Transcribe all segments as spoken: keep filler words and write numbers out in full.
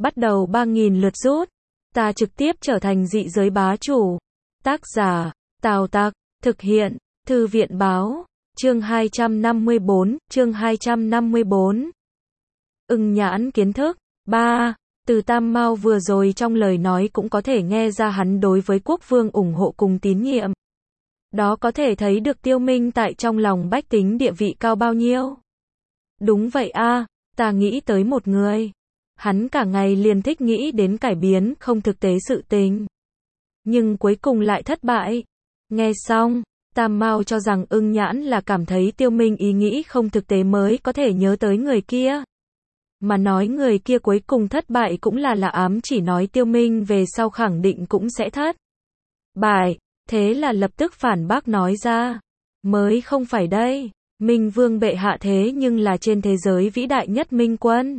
bắt đầu ba nghìn lượt rút. Ta trực tiếp trở thành dị giới bá chủ. Tác giả, Tào Tặc, thực hiện, Thư viện báo, chương hai trăm năm mươi bốn, chương hai trăm năm mươi bốn. Ưng nhãn kiến thức. ba. Từ Tam Mao vừa rồi trong lời nói cũng có thể nghe ra hắn đối với quốc vương ủng hộ cùng tín nhiệm. Đó có thể thấy được Tiêu Minh tại trong lòng bách tính địa vị cao bao nhiêu. Đúng vậy a, ta nghĩ tới một người. Hắn cả ngày liền thích nghĩ đến cải biến không thực tế sự tình. Nhưng cuối cùng lại thất bại. Nghe xong, Tam Mao cho rằng Ưng nhãn là cảm thấy Tiêu Minh ý nghĩ không thực tế mới có thể nhớ tới người kia. Mà nói người kia cuối cùng thất bại cũng là là ám chỉ nói Tiêu Minh về sau khẳng định cũng sẽ thất bại. Thế là lập tức phản bác nói ra. Mới không phải đây. Minh Vương bệ hạ thế nhưng là trên thế giới vĩ đại nhất minh quân.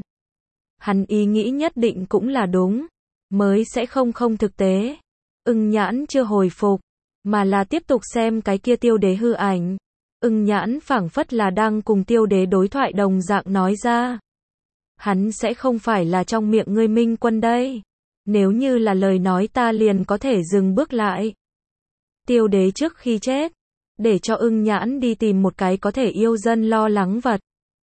Hắn ý nghĩ nhất định cũng là đúng. Mới sẽ không không thực tế. Ưng nhãn chưa hồi phục. Mà là tiếp tục xem cái kia tiêu đế hư ảnh. Ưng nhãn phảng phất là đang cùng tiêu đế đối thoại đồng dạng nói ra. Hắn sẽ không phải là trong miệng ngươi minh quân đây. Nếu như là lời nói ta liền có thể dừng bước lại. Tiêu đế trước khi chết, để cho Ưng nhãn đi tìm một cái có thể yêu dân lo lắng vật.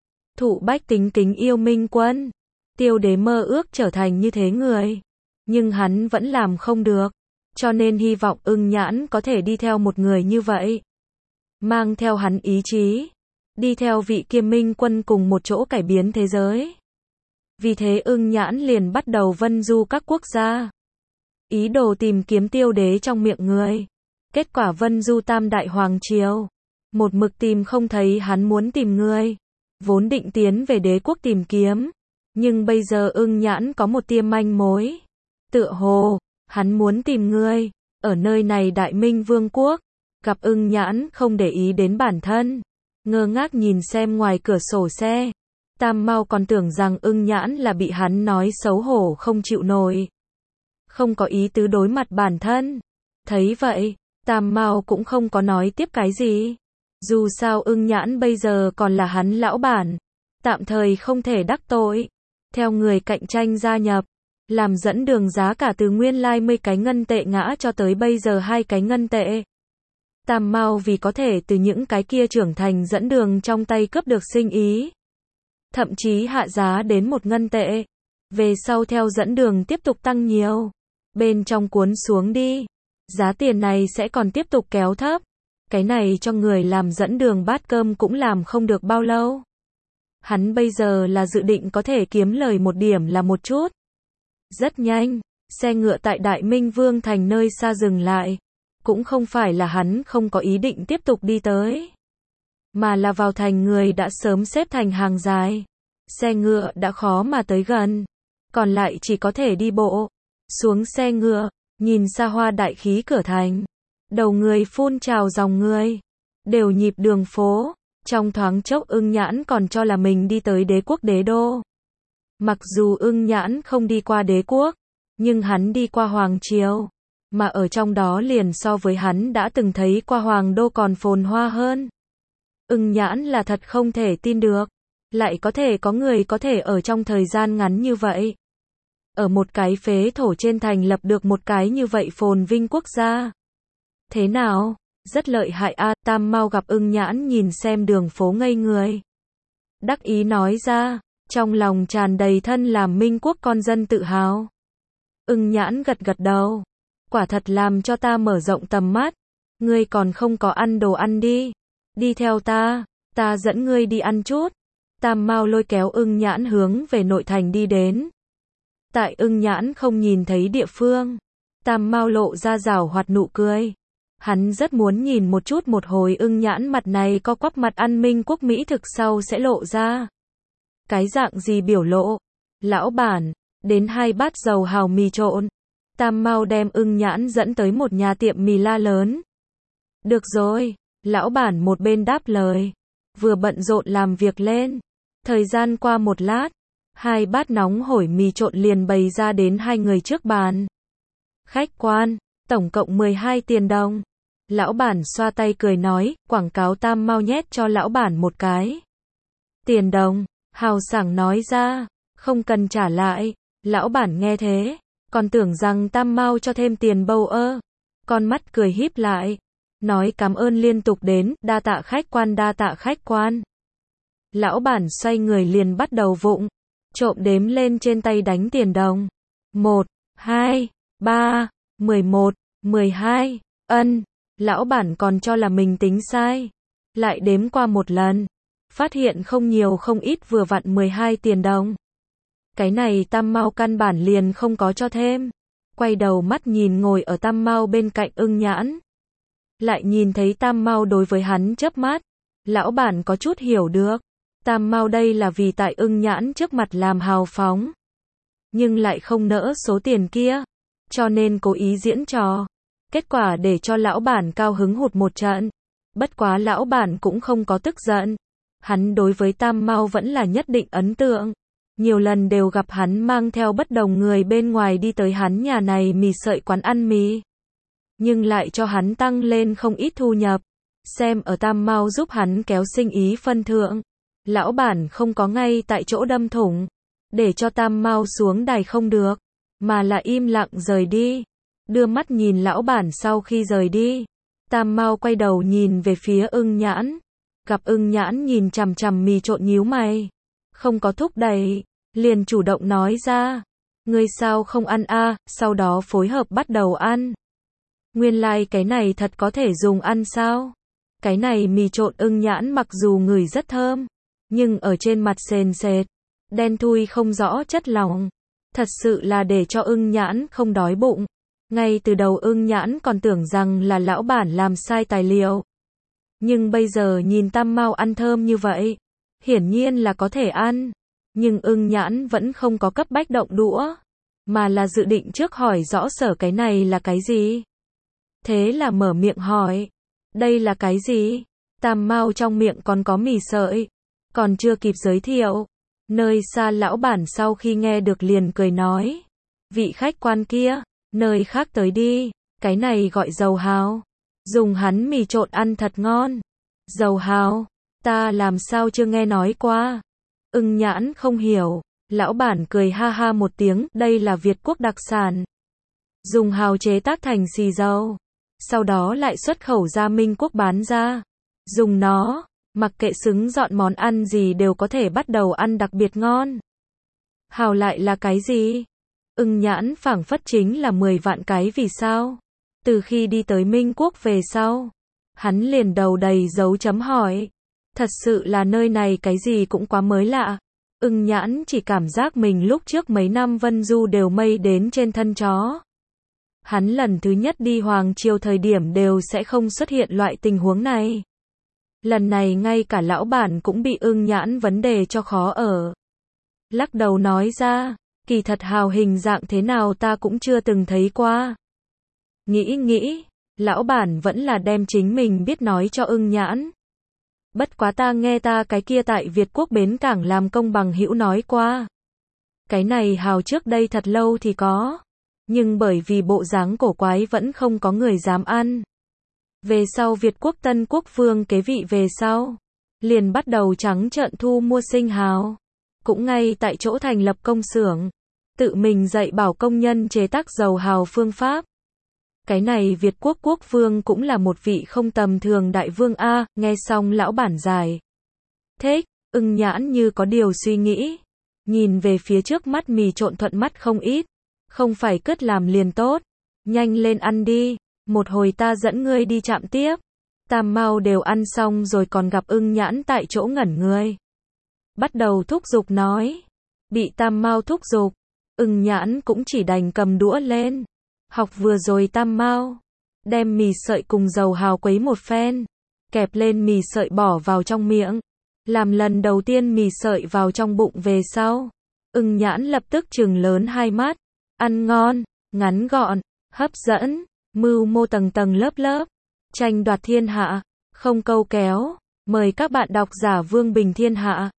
Thụ bách tính kính yêu minh quân. Tiêu đế mơ ước trở thành như thế người. Nhưng hắn vẫn làm không được. Cho nên hy vọng Ưng nhãn có thể đi theo một người như vậy. Mang theo hắn ý chí. Đi theo vị kia minh quân cùng một chỗ cải biến thế giới. Vì thế Ưng nhãn liền bắt đầu vân du các quốc gia. Ý đồ tìm kiếm tiêu đế trong miệng người. Kết quả vân du tam đại hoàng triều. Một mực tìm không thấy hắn muốn tìm người. Vốn định tiến về đế quốc tìm kiếm. Nhưng bây giờ Ưng nhãn có một tia manh mối. Tựa hồ, hắn muốn tìm người. Ở nơi này đại minh vương quốc. Gặp Ưng nhãn không để ý đến bản thân. Ngơ ngác nhìn xem ngoài cửa sổ xe. Tam Mao còn tưởng rằng Ưng nhãn là bị hắn nói xấu hổ không chịu nổi. Không có ý tứ đối mặt bản thân. Thấy vậy, Tam Mao cũng không có nói tiếp cái gì. Dù sao Ưng nhãn bây giờ còn là hắn lão bản. Tạm thời không thể đắc tội. Theo người cạnh tranh gia nhập. Làm dẫn đường giá cả từ nguyên lai mười cái ngân tệ ngã cho tới bây giờ hai cái ngân tệ. Tam Mao vì có thể từ những cái kia trưởng thành dẫn đường trong tay cướp được sinh ý. Thậm chí hạ giá đến một ngân tệ. Về sau theo dẫn đường tiếp tục tăng nhiều. Bên trong cuốn xuống đi. Giá tiền này sẽ còn tiếp tục kéo thấp. Cái này cho người làm dẫn đường bát cơm cũng làm không được bao lâu. Hắn bây giờ là dự định có thể kiếm lời một điểm là một chút. Rất nhanh, xe ngựa tại Đại Minh Vương thành nơi xa dừng lại. Cũng không phải là hắn không có ý định tiếp tục đi tới. Mà là vào thành người đã sớm xếp thành hàng dài. Xe ngựa đã khó mà tới gần. Còn lại chỉ có thể đi bộ. Xuống xe ngựa, nhìn xa hoa đại khí cửa thành. Đầu người phun trào dòng người. Đều nhịp đường phố. Trong thoáng chốc Ưng nhãn còn cho là mình đi tới đế quốc đế đô. Mặc dù Ưng nhãn không đi qua đế quốc. Nhưng hắn đi qua hoàng triều. Mà ở trong đó liền so với hắn đã từng thấy qua hoàng đô còn phồn hoa hơn. Ưng nhãn là thật không thể tin được. Lại có thể có người có thể ở trong thời gian ngắn như vậy. Ở một cái phế thổ trên thành lập được một cái như vậy phồn vinh quốc gia. Thế nào? Rất lợi hại a. Tam Mao gặp Ưng nhãn nhìn xem đường phố ngây người. Đắc ý nói ra. Trong lòng tràn đầy thân làm minh quốc con dân tự hào. Ưng nhãn gật gật đầu. Quả thật làm cho ta mở rộng tầm mắt. Ngươi còn không có ăn đồ ăn đi. Đi theo ta. Ta dẫn ngươi đi ăn chút. Tam Mao lôi kéo Ưng nhãn hướng về nội thành đi đến. Tại Ưng nhãn không nhìn thấy địa phương. Tam Mao lộ ra rảo hoạt nụ cười. Hắn rất muốn nhìn một chút một hồi Ưng nhãn mặt này có quắp mặt ăn minh quốc mỹ thực sau sẽ lộ ra. Cái dạng gì biểu lộ. Lão bản, đến hai bát dầu hào mì trộn. Tam Mao đem Ưng nhãn dẫn tới một nhà tiệm mì la lớn. Được rồi, lão bản một bên đáp lời. Vừa bận rộn làm việc lên. Thời gian qua một lát. Hai bát nóng hổi mì trộn liền bày ra đến hai người trước bàn. Khách quan, tổng cộng mười hai tiền đồng. Lão bản xoa tay cười nói, quảng cáo Tam Mao nhét cho lão bản một cái. Tiền đồng, hào sảng nói ra, không cần trả lại. Lão bản nghe thế, còn tưởng rằng Tam Mao cho thêm tiền bầu ơ. Con mắt cười híp lại, nói cảm ơn liên tục đến, đa tạ khách quan đa tạ khách quan. Lão bản xoay người liền bắt đầu vụng, trộm đếm lên trên tay đánh tiền đồng. Một, hai, ba, mười một, mười hai, ân, lão bản còn cho là mình tính sai. Lại đếm qua một lần, phát hiện không nhiều không ít vừa vặn mười hai tiền đồng. Cái này Tam Mao căn bản liền không có cho thêm. Quay đầu mắt nhìn ngồi ở Tam Mao bên cạnh Ưng Nhãn. Lại nhìn thấy Tam Mao đối với hắn chớp mắt. Lão bản có chút hiểu được. Tam Mao đây là vì tại Ưng Nhãn trước mặt làm hào phóng. Nhưng lại không nỡ số tiền kia. Cho nên cố ý diễn trò. Kết quả để cho lão bản cao hứng hụt một trận. Bất quá lão bản cũng không có tức giận. Hắn đối với Tam Mao vẫn là nhất định ấn tượng. Nhiều lần đều gặp hắn mang theo bất đồng người bên ngoài đi tới hắn nhà này mì sợi quán ăn mì. Nhưng lại cho hắn tăng lên không ít thu nhập. Xem ở Tam Mao giúp hắn kéo sinh ý phân thượng. Lão bản không có ngay tại chỗ đâm thủng. Để cho Tam Mao xuống đài không được. Mà là im lặng rời đi. Đưa mắt nhìn lão bản sau khi rời đi. Tam Mao quay đầu nhìn về phía Ưng Nhãn. Gặp Ưng Nhãn nhìn chằm chằm mì trộn nhíu mày. Không có thúc đẩy. Liền chủ động nói ra. Ngươi sao không ăn a? Sau đó phối hợp bắt đầu ăn. Nguyên lai like cái này thật có thể dùng ăn sao? Cái này mì trộn Ưng Nhãn mặc dù ngửi rất thơm. Nhưng ở trên mặt sền sệt. Đen thui không rõ chất lỏng. Thật sự là để cho Ưng Nhãn không đói bụng. Ngay từ đầu Ưng Nhãn còn tưởng rằng là lão bản làm sai tài liệu. Nhưng bây giờ nhìn Tam Mao ăn thơm như vậy. Hiển nhiên là có thể ăn. Nhưng Ưng Nhãn vẫn không có cấp bách động đũa. Mà là dự định trước hỏi rõ sở cái này là cái gì. Thế là mở miệng hỏi. Đây là cái gì? Tam Mao trong miệng còn có mì sợi. Còn chưa kịp giới thiệu. Nơi xa lão bản sau khi nghe được liền cười nói. Vị khách quan kia, nơi khác tới đi. Cái này gọi dầu hào. Dùng hắn mì trộn ăn thật ngon. Dầu hào, ta làm sao chưa nghe nói qua. Ưng Nhãn không hiểu. Lão bản cười ha ha một tiếng. Đây là Việt quốc đặc sản. Dùng hào chế tác thành xì dầu. Sau đó lại xuất khẩu ra Minh quốc bán ra. Dùng nó, mặc kệ xứng dọn món ăn gì đều có thể bắt đầu ăn đặc biệt ngon. Hào lại là cái gì? Ưng Nhãn phảng phất chính là mười vạn cái vì sao. Từ khi đi tới Minh quốc về sau, hắn liền đầu đầy dấu chấm hỏi. Thật sự là nơi này cái gì cũng quá mới lạ. Ưng Nhãn chỉ cảm giác mình lúc trước mấy năm vân du đều mây đến trên thân chó. Hắn lần thứ nhất đi Hoàng Triều thời điểm đều sẽ không xuất hiện loại tình huống này. Lần này ngay cả lão bản cũng bị Ưng Nhãn vấn đề cho khó ở. Lắc đầu nói ra, kỳ thật hào hình dạng thế nào ta cũng chưa từng thấy qua. Nghĩ nghĩ, lão bản vẫn là đem chính mình biết nói cho Ưng Nhãn. Bất quá ta nghe ta cái kia tại Việt quốc bến cảng làm công bằng hữu nói qua. Cái này hào trước đây thật lâu thì có. Nhưng bởi vì bộ dáng cổ quái vẫn không có người dám ăn. Về sau Việt quốc Tân Quốc vương kế vị về sau. Liền bắt đầu trắng trợn thu mua sinh hào. Cũng ngay tại chỗ thành lập công xưởng. Tự mình dạy bảo công nhân chế tác dầu hào phương pháp. Cái này Việt quốc quốc vương cũng là một vị không tầm thường đại vương A. Nghe xong lão bản giải thích, Ưng Nhãn như có điều suy nghĩ. Nhìn về phía trước mắt mì trộn thuận mắt không ít. Không phải cất làm liền tốt. Nhanh lên ăn đi. Một hồi ta dẫn ngươi đi chạm tiếp. Tam Mao đều ăn xong rồi còn gặp Ưng Nhãn tại chỗ ngẩn người. Bắt đầu thúc giục nói. Bị Tam Mao thúc giục. Ưng Nhãn cũng chỉ đành cầm đũa lên. Học vừa rồi Tam Mao. Đem mì sợi cùng dầu hào quấy một phen. Kẹp lên mì sợi bỏ vào trong miệng. Làm lần đầu tiên mì sợi vào trong bụng về sau. Ưng Nhãn lập tức trừng lớn hai mắt. Ăn ngon, ngắn gọn, hấp dẫn, mưu mô tầng tầng lớp lớp. Tranh đoạt thiên hạ, không câu kéo. Mời các bạn đọc giả Vương Bình Thiên Hạ.